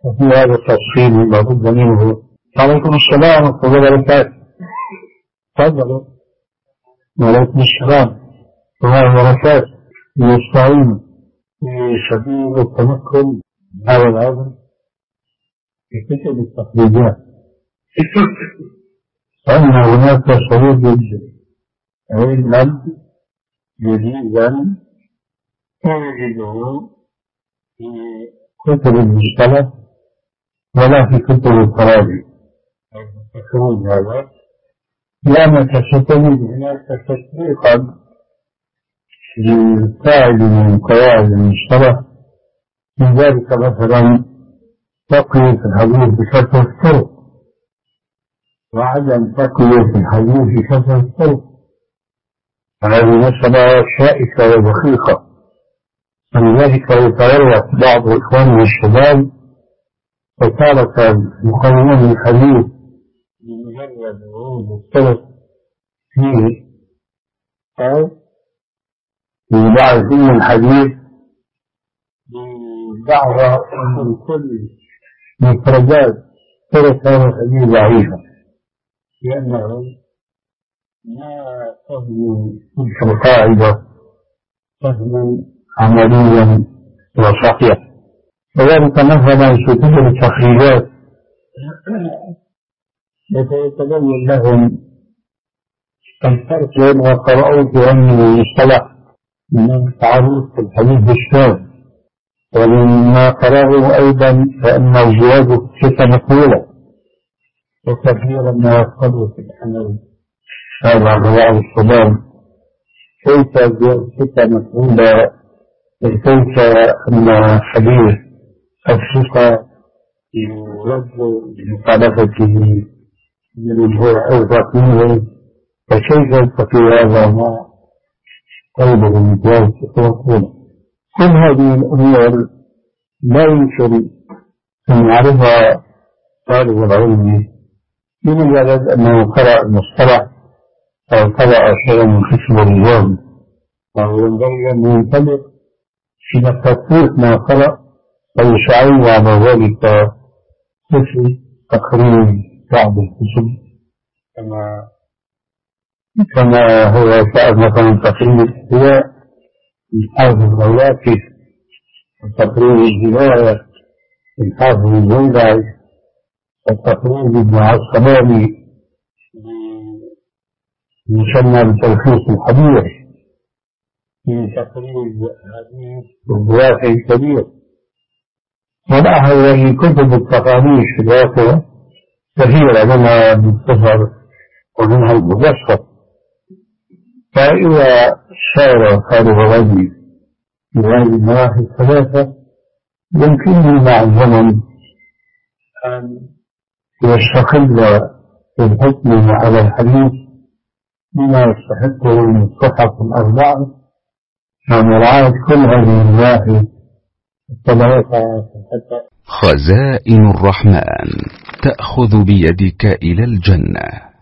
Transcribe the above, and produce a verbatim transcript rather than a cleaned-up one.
وفي هذا التفصيل لابد منه. عليكم السلام ورحمة الله وبركاته. تفضلوا. وعليكم السلام ورحمة الله وبركاته. يستعين في سبيل التمكن هذا العلم في كتب التقليدات، فإن هناك صعود علما جديدا تجده في كتب المصطلح ولا في كتب الفرائض. التخريج هذا لأنك ستجد هناك تطبيقا للقاعدة من قواعد المصطلح، من ذلك مثلا تقوية الحديث بكثرة الطرق وعدم تقوية الحديث بكثرة الطرق، هذه مسألة شائكة ودقيقة. ولذلك يتورط بعض إخواننا الشباب وتارة يقومون الحديث بمجرد ورود الطرق فيه أو ببعض الحديث بدعوى أن كل مفردات طرق هذا الحديث ضعيفة، لأنه ما فهم تلك القاعدة فهما عمليا وصحيحا. وذلك مثلا في كتب التخريجات يتبين لهم الفرق بين ما قرأوا في علم المصطلح من تعريف الحديث بالشاذ، ومما قرأوا أيضا فإن زيادة ستة مقبولة وكثيرا ما يقبل في الحمل هذا رواء الصدام. كيف زيادة ستة مقبولة وكيف أن حديث الثقة يرد بمخالفته بالوجوه أو تقييمه، فكيف يلتقي هذا مع قوله من جواز الثقة؟ كل هذه الأمور لا يمكن أن يعرفها طالب العلم بمجرد أنه قرأ المصطلح أو قرأ شيئا من قسم الرجال، وهو ينبغي أن ينطلق في تطبيق ما قرأ ويشعر على ذلك مثل تقرير بعض الكتب كما كما هو شأن مثلا تقرير الاحتواء الحافظ الغوافي وتقرير الجناية الحافظ الزيدعي وتقرير ابن عسقلاني يسمى بتلخيص الحديث في تقرير الحديث الغوافي الكبير. ومع هذه كتب التقارير في الواقع كثيرة، منها المختصر ومنها المبسط. فإذا سار طالب العلم في هذه النواحي الثلاثة يمكنه مع الزمن أن يستقل في الحكم على الحديث بما يستحقه من الصحف الأربعة ومراعاة كل هذه النواحي الثلاثة. خزائن الرحمن تأخذ بيدك إلى الجنة.